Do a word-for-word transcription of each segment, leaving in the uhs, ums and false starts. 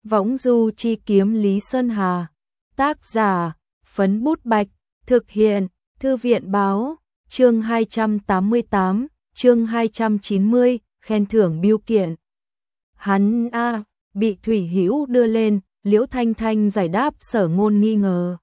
Võng du chi kiếm Lý Sơn Hà. Tác giả, Phấn Bút Bạch. Thực hiện, Thư viện Báo. Chương hai trăm tám mươi tám, chương hai trăm chín mươi, khen thưởng biêu kiện. Hắn a, bị Thủy Hữu đưa lên, Liễu Thanh Thanh giải đáp Sở Ngôn nghi ngờ.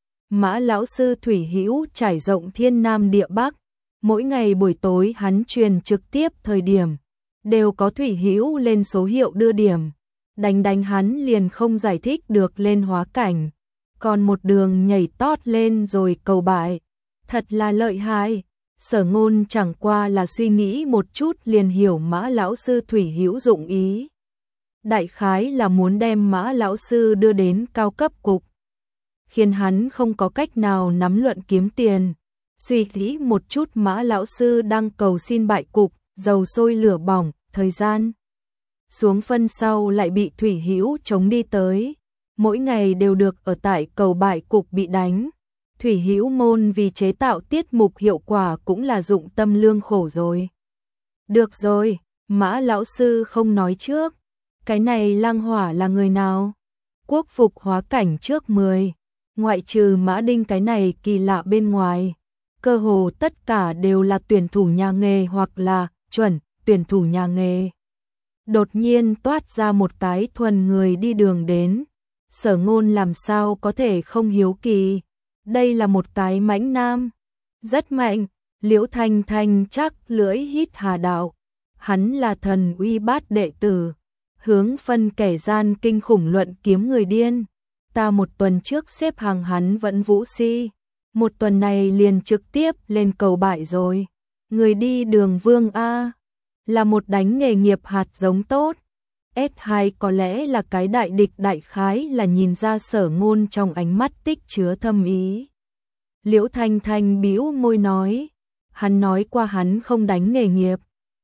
Mã lão sư Thủy Hữu trải rộng thiên nam địa bắc, mỗi ngày buổi tối hắn truyền trực tiếp thời điểm, đều có Thủy Hữu lên số hiệu đưa điểm, đánh đánh hắn liền không giải thích được lên hóa cảnh, còn một đường nhảy tót lên rồi cầu bại, thật là lợi hại. Sở Ngôn chẳng qua là suy nghĩ một chút liền hiểu Mã lão sư Thủy Hữu dụng ý. Đại khái là muốn đem Mã lão sư đưa đến cao cấp cục, khiến hắn không có cách nào nắm luận kiếm tiền. Suy nghĩ một chút, Mã lão sư đang cầu xin bại cục, dầu sôi lửa bỏng, thời gian xuống phân sau lại bị Thủy Hữu chống đi tới, mỗi ngày đều được ở tại cầu bại cục bị đánh. Thủy Hữu môn vì chế tạo tiết mục hiệu quả cũng là dụng tâm lương khổ rồi. Được rồi, Mã lão sư không nói trước, cái này Lang Hỏa là người nào? Quốc phục hóa cảnh trước mười, ngoại trừ Mã Đinh cái này kỳ lạ bên ngoài, cơ hồ tất cả đều là tuyển thủ nhà nghề hoặc là chuẩn tuyển thủ nhà nghề. Đột nhiên toát ra một cái thuần người đi đường đến, Sở Ngôn làm sao có thể không hiếu kỳ. Đây là một cái mãnh nam, rất mạnh. Liễu Thanh Thanh chắc lưỡi hít hà đạo, hắn là thần uy bát đệ tử, hướng phân kẻ gian kinh khủng luận kiếm người điên. Ta một tuần trước xếp hàng hắn vẫn vũ si, một tuần này liền trực tiếp lên cầu bại rồi. Người đi đường vương A, là một đánh nghề nghiệp hạt giống tốt. ét hai có lẽ là cái đại địch, đại khái là nhìn ra Sở Ngôn trong ánh mắt tích chứa thâm ý. Liễu Thanh Thanh bĩu môi nói, hắn nói qua hắn không đánh nghề nghiệp.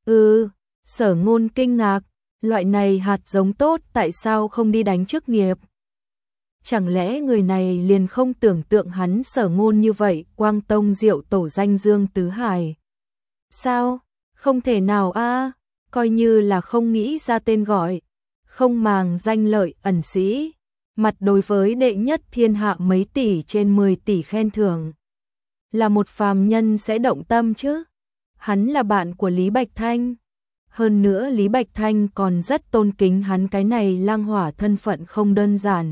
Ừ, Sở Ngôn kinh ngạc, loại này hạt giống tốt tại sao không đi đánh chức nghiệp? Chẳng lẽ người này liền không tưởng tượng hắn Sở Ngôn như vậy, Quang Tông Diệu Tổ danh dương tứ hải? Sao? Không thể nào a, coi như là không nghĩ ra tên gọi, không màng danh lợi ẩn sĩ, mặt đối với đệ nhất thiên hạ mấy tỷ trên mười tỷ khen thưởng, là một phàm nhân sẽ động tâm chứ? Hắn là bạn của Lý Bạch Thanh, hơn nữa Lý Bạch Thanh còn rất tôn kính hắn, cái này Lang Hỏa thân phận không đơn giản.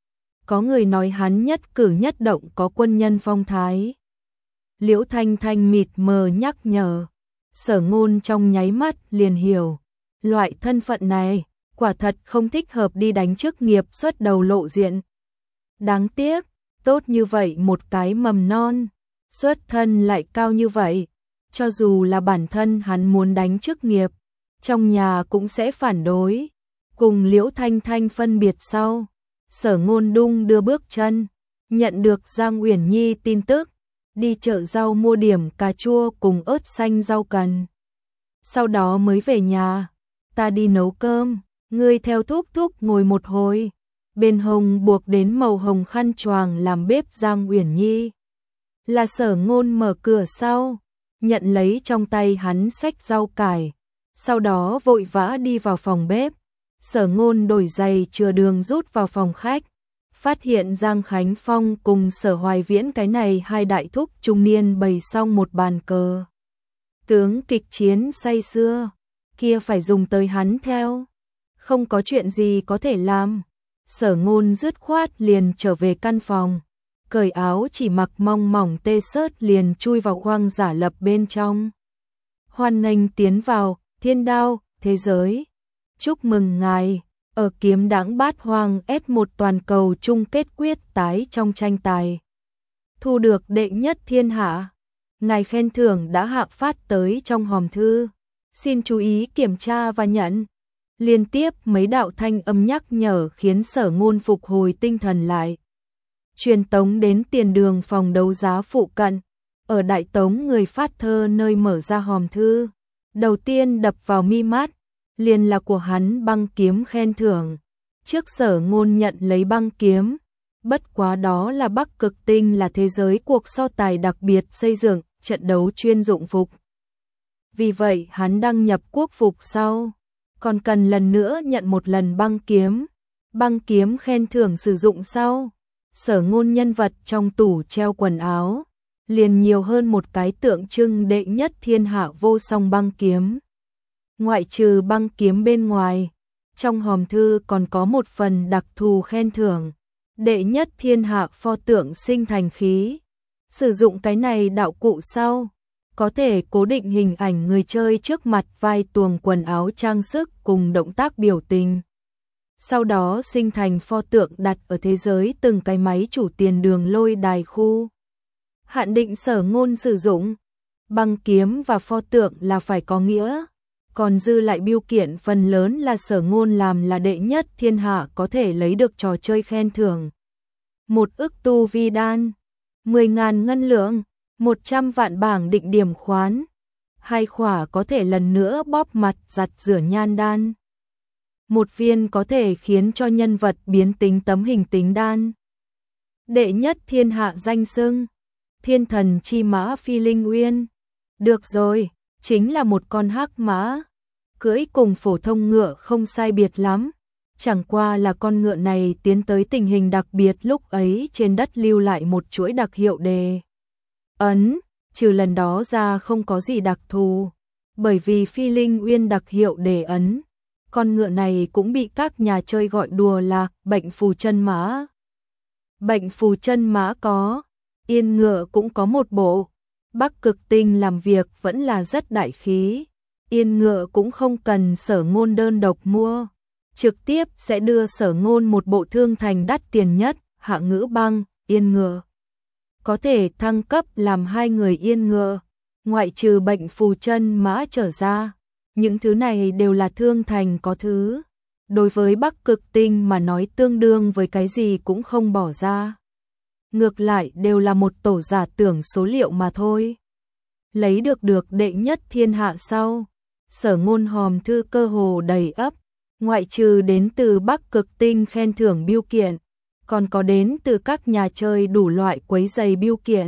Có người nói hắn nhất cử nhất động có quân nhân phong thái. Liễu Thanh Thanh mịt mờ nhắc nhở, Sở Ngôn trong nháy mắt liền hiểu, loại thân phận này quả thật không thích hợp đi đánh chức nghiệp xuất đầu lộ diện. Đáng tiếc, tốt như vậy một cái mầm non, xuất thân lại cao như vậy, cho dù là bản thân hắn muốn đánh chức nghiệp, trong nhà cũng sẽ phản đối. Cùng Liễu Thanh Thanh phân biệt sau, Sở Ngôn đung đưa bước chân, nhận được Giang Uyển Nhi tin tức, đi chợ rau mua điểm cà chua cùng ớt xanh rau cần. Sau đó mới về nhà, ta đi nấu cơm, ngươi theo thúc thúc ngồi một hồi. Bên hông buộc đến màu hồng khăn choàng làm bếp Giang Uyển Nhi. Là Sở Ngôn mở cửa sau, nhận lấy trong tay hắn xách rau cải, sau đó vội vã đi vào phòng bếp. Sở Ngôn đổi giày chừa đường rút vào phòng khách, phát hiện Giang Khánh Phong cùng Sở Hoài Viễn cái này hai đại thúc trung niên bày xong một bàn cờ tướng kịch chiến say sưa, kia phải dùng tới hắn theo, không có chuyện gì có thể làm. Sở Ngôn dứt khoát liền trở về căn phòng, cởi áo chỉ mặc mong mỏng tê sớt liền chui vào khoang giả lập bên trong. Hoan nghênh tiến vào Thiên Đao thế giới, chúc mừng ngài ở kiếm đãng bát hoang ét một toàn cầu chung kết quyết tái trong tranh tài, thu được đệ nhất thiên hạ. Ngài khen thưởng đã hạ phát tới trong hòm thư, xin chú ý kiểm tra và nhận. Liên tiếp mấy đạo thanh âm nhắc nhở khiến Sở Ngôn phục hồi tinh thần lại. Truyền tống đến tiền đường phòng đấu giá phụ cận, ở đại tống người phát thơ nơi mở ra hòm thư. Đầu tiên đập vào mi mắt, liền là của hắn băng kiếm khen thưởng. Trước Sở Ngôn nhận lấy băng kiếm, bất quá đó là Bắc Cực Tinh, là thế giới cuộc so tài đặc biệt xây dựng, trận đấu chuyên dụng phục. Vì vậy hắn đăng nhập quốc phục sau, còn cần lần nữa nhận một lần băng kiếm. Băng kiếm khen thưởng sử dụng sau, Sở Ngôn nhân vật trong tủ treo quần áo, liền nhiều hơn một cái tượng trưng đệ nhất thiên hạ vô song băng kiếm. Ngoại trừ băng kiếm bên ngoài, trong hòm thư còn có một phần đặc thù khen thưởng, đệ nhất thiên hạ pho tượng sinh thành khí. Sử dụng cái này đạo cụ sau, có thể cố định hình ảnh người chơi trước mặt vai tuồng quần áo trang sức cùng động tác biểu tình. Sau đó sinh thành pho tượng đặt ở thế giới từng cái máy chủ tiền đường lôi đài khu. Hạn định Sở Ngôn sử dụng, băng kiếm và pho tượng là phải có nghĩa, còn dư lại biêu kiện phần lớn là Sở Ngôn làm là đệ nhất thiên hạ có thể lấy được trò chơi khen thưởng. Một ức tu vi đan, mười ngàn ngân lượng, một trăm vạn bảng định điểm khoán, hai khỏa có thể lần nữa bóp mặt giặt rửa nhan đan, một viên có thể khiến cho nhân vật biến tính tấm hình tính đan. Đệ nhất thiên hạ danh xưng, thiên thần chi mã Phi Linh Uyên. Được rồi, chính là một con hắc mã, cưỡi cùng phổ thông ngựa không sai biệt lắm. Chẳng qua là con ngựa này tiến tới tình hình đặc biệt lúc ấy trên đất lưu lại một chuỗi đặc hiệu đề ấn, trừ lần đó ra không có gì đặc thù. Bởi vì Phi Linh Uyên đặc hiệu đề ấn, con ngựa này cũng bị các nhà chơi gọi đùa là bệnh phù chân mã. Bệnh phù chân mã có, yên ngựa cũng có một bộ. Bắc Cực Tinh làm việc vẫn là rất đại khí, yên ngựa cũng không cần Sở Ngôn đơn độc mua, trực tiếp sẽ đưa Sở Ngôn một bộ thương thành đắt tiền nhất, hạ ngữ băng, yên ngựa. Có thể thăng cấp làm hai người yên ngựa, ngoại trừ bệnh phù chân mã trở ra, những thứ này đều là thương thành có thứ. Đối với Bắc Cực Tinh mà nói tương đương với cái gì cũng không bỏ ra. Ngược lại đều là một tổ giả tưởng số liệu mà thôi. Lấy được được đệ nhất thiên hạ sau, Sở Ngôn hòm thư cơ hồ đầy ắp, ngoại trừ đến từ Bắc Cực Tinh khen thưởng biêu kiện, còn có đến từ các nhà chơi đủ loại quấy giày biêu kiện.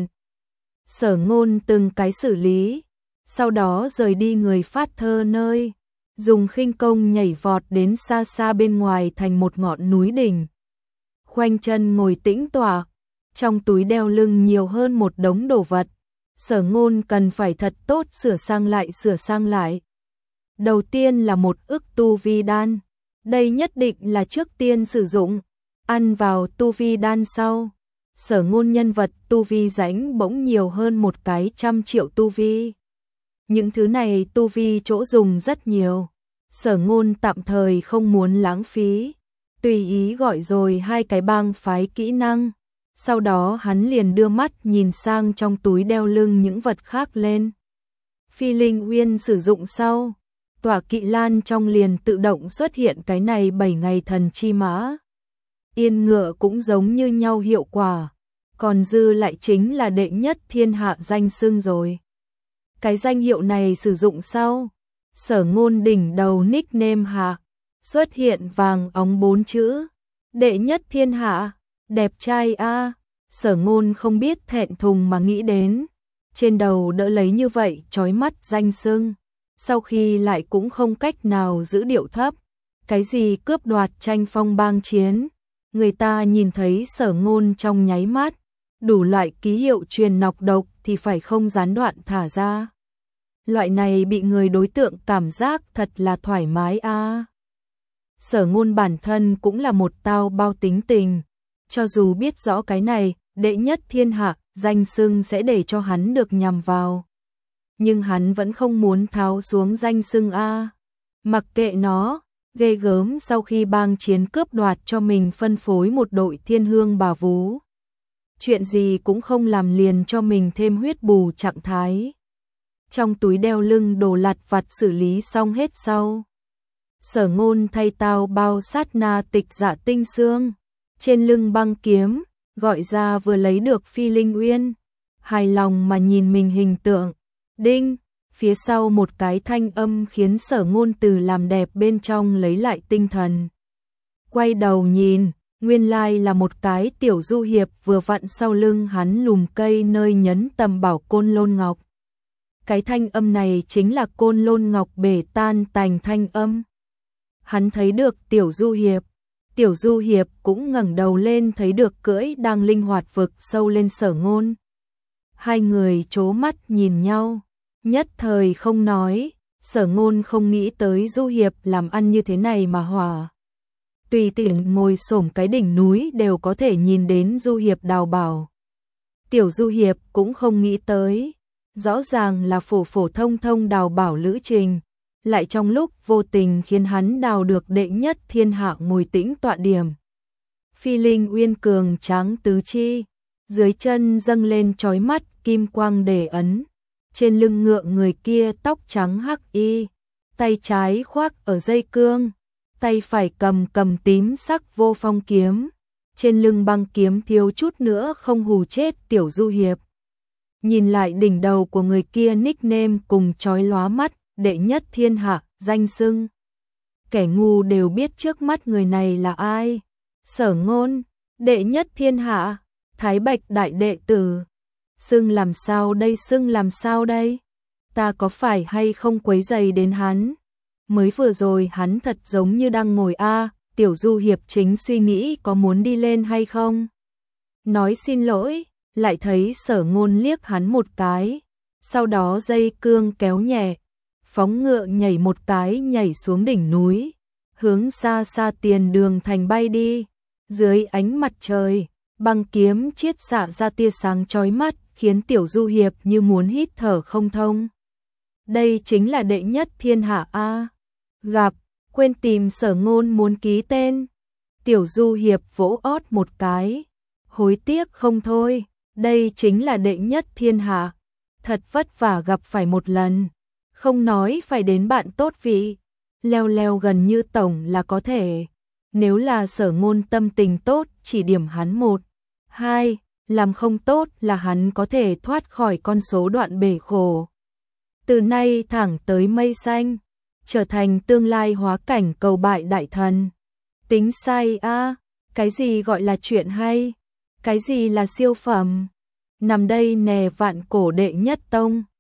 Sở Ngôn từng cái xử lý, sau đó rời đi người phát thơ nơi, dùng khinh công nhảy vọt đến xa xa bên ngoài thành một ngọn núi đỉnh. Khoanh chân ngồi tĩnh tọa, trong túi đeo lưng nhiều hơn một đống đồ vật, Sở Ngôn cần phải thật tốt sửa sang lại sửa sang lại. Đầu tiên là một ức tu vi đan, đây nhất định là trước tiên sử dụng, ăn vào tu vi đan sau. Sở Ngôn nhân vật tu vi rãnh bỗng nhiều hơn một cái trăm triệu tu vi. Những thứ này tu vi chỗ dùng rất nhiều, Sở Ngôn tạm thời không muốn lãng phí, tùy ý gọi rồi hai cái bang phái kỹ năng. Sau đó hắn liền đưa mắt nhìn sang trong túi đeo lưng những vật khác lên. Phi Linh Uyên sử dụng sau, tỏa kỵ lan trong liền tự động xuất hiện cái này bảy ngày thần chi mã. Yên ngựa cũng giống như nhau hiệu quả, còn dư lại chính là đệ nhất thiên hạ danh xưng rồi. Cái danh hiệu này sử dụng sau, Sở Ngôn đỉnh đầu nickname hạ, xuất hiện vàng óng bốn chữ, đệ nhất thiên hạ. Đẹp trai a, à. Sở Ngôn không biết thẹn thùng mà nghĩ đến, trên đầu đỡ lấy như vậy chói mắt danh xưng, sau khi lại cũng không cách nào giữ điệu thấp. Cái gì cướp đoạt tranh phong bang chiến, người ta nhìn thấy Sở Ngôn trong nháy mắt, đủ loại ký hiệu truyền nọc độc thì phải không gián đoạn thả ra. Loại này bị người đối tượng cảm giác thật là thoải mái a. À. Sở Ngôn bản thân cũng là một tao bao tính tình. Cho dù biết rõ cái này, đệ nhất thiên hạ, danh xưng sẽ để cho hắn được nhằm vào. Nhưng hắn vẫn không muốn tháo xuống danh xưng A. Mặc kệ nó, ghê gớm sau khi bang chiến cướp đoạt cho mình phân phối một đội thiên hương bà vú. Chuyện gì cũng không làm liền cho mình thêm huyết bù trạng thái. Trong túi đeo lưng đồ lặt vặt xử lý xong hết sau. Sở Ngôn thay tao bao sát na tịch dạ tinh xương. Trên lưng băng kiếm, gọi ra vừa lấy được Phi Linh Uyên, hài lòng mà nhìn mình hình tượng. Đinh, phía sau một cái thanh âm khiến Sở Ngôn từ làm đẹp bên trong lấy lại tinh thần. Quay đầu nhìn, nguyên lai là một cái tiểu du hiệp vừa vặn sau lưng hắn lùm cây nơi nhấn tầm bảo Côn Lôn Ngọc. Cái thanh âm này chính là Côn Lôn Ngọc bể tan tành thanh âm. Hắn thấy được tiểu du hiệp, Tiểu Du Hiệp cũng ngẩng đầu lên thấy được cưỡi đang linh hoạt vực sâu lên Sở Ngôn. Hai người chố mắt nhìn nhau, nhất thời không nói. Sở Ngôn không nghĩ tới Du Hiệp làm ăn như thế này mà hỏa. Tùy tiện ngồi xổm cái đỉnh núi đều có thể nhìn đến Du Hiệp đào bảo. Tiểu Du Hiệp cũng không nghĩ tới, rõ ràng là phổ phổ thông thông đào bảo lữ trình, lại trong lúc vô tình khiến hắn đào được đệ nhất thiên hạ ngồi tĩnh tọa điểm. Phi linh uyên cường tráng tứ chi, dưới chân dâng lên chói mắt kim quang để ấn, trên lưng ngựa người kia tóc trắng hắc y, tay trái khoác ở dây cương, tay phải cầm cầm tím sắc vô phong kiếm, trên lưng băng kiếm thiếu chút nữa không hù chết Tiểu Du Hiệp. Nhìn lại đỉnh đầu của người kia nickname cùng chói lóa mắt, đệ nhất thiên hạ, danh xưng. Kẻ ngu đều biết trước mắt người này là ai. Sở Ngôn, đệ nhất thiên hạ, Thái Bạch đại đệ tử. Xưng làm sao đây, xưng làm sao đây? Ta có phải hay không quấy rầy đến hắn? Mới vừa rồi hắn thật giống như đang ngồi a. Tiểu Du Hiệp chính suy nghĩ có muốn đi lên hay không. Nói xin lỗi, lại thấy Sở Ngôn liếc hắn một cái, sau đó dây cương kéo nhẹ, phóng ngựa nhảy một cái nhảy xuống đỉnh núi, hướng xa xa tiền đường thành bay đi. Dưới ánh mặt trời, băng kiếm chiết xạ ra tia sáng chói mắt, khiến Tiểu Du Hiệp như muốn hít thở không thông. Đây chính là đệ nhất thiên hạ a. Gặp, quên tìm Sở Ngôn muốn ký tên. Tiểu Du Hiệp vỗ ót một cái, hối tiếc không thôi, đây chính là đệ nhất thiên hạ. Thật vất vả gặp phải một lần, không nói phải đến bạn tốt vị, leo leo gần như tổng là có thể. Nếu là Sở Ngôn tâm tình tốt, chỉ điểm hắn một, hai, làm không tốt là hắn có thể thoát khỏi con số đoạn bể khổ. Từ nay thẳng tới mây xanh, trở thành tương lai hóa cảnh cầu bại đại thần. Tính sai a, cái gì gọi là chuyện hay, cái gì là siêu phẩm. Nằm đây nè vạn cổ đệ nhất tông.